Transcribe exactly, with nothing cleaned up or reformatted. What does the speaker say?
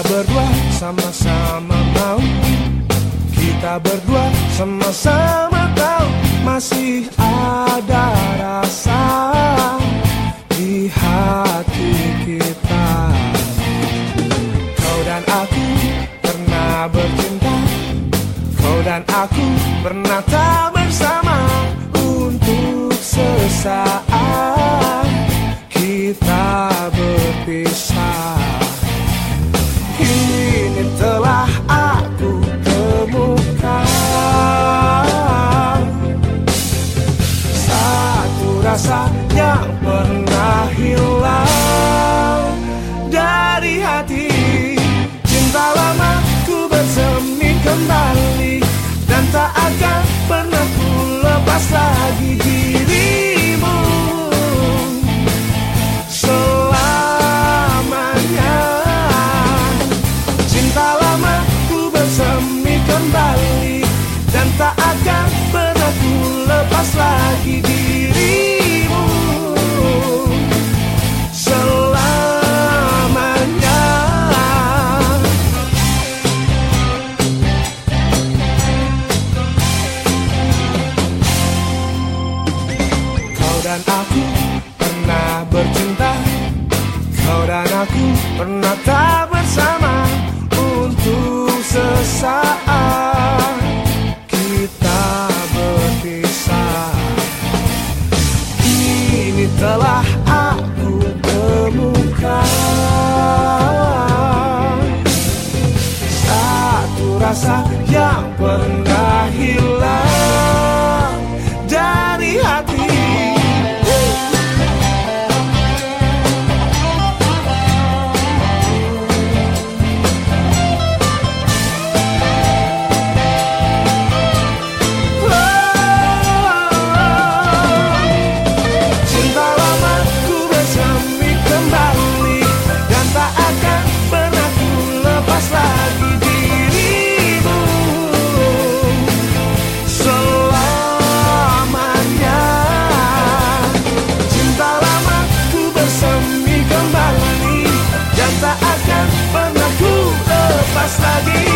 Kita berdua sama-sama mau, kita berdua sama-sama tahu masih ada rasa di hati kita. Kau dan aku pernah bercinta, kau dan aku pernah tak bersama. Untuk sesaat kita berpisah. Kini telah aku temukan satu rasa yang pernah hilang dari hati. Cinta lama ku bersemi kembali, dan tak akan pernah ku lepas lagi dirimu selamanya. Cinta lama ku bersemi kembali, dan tak akan pernah ku lepas lagi dirimu selamanya. Kau dan aku pernah bercinta, kau dan aku pernah tak bersama. Untuk sesaat kita berpisah. Kini telah aku temukan satu rasa yang pernah hilang dari hati. Tak akan pernah ku lepas lagi.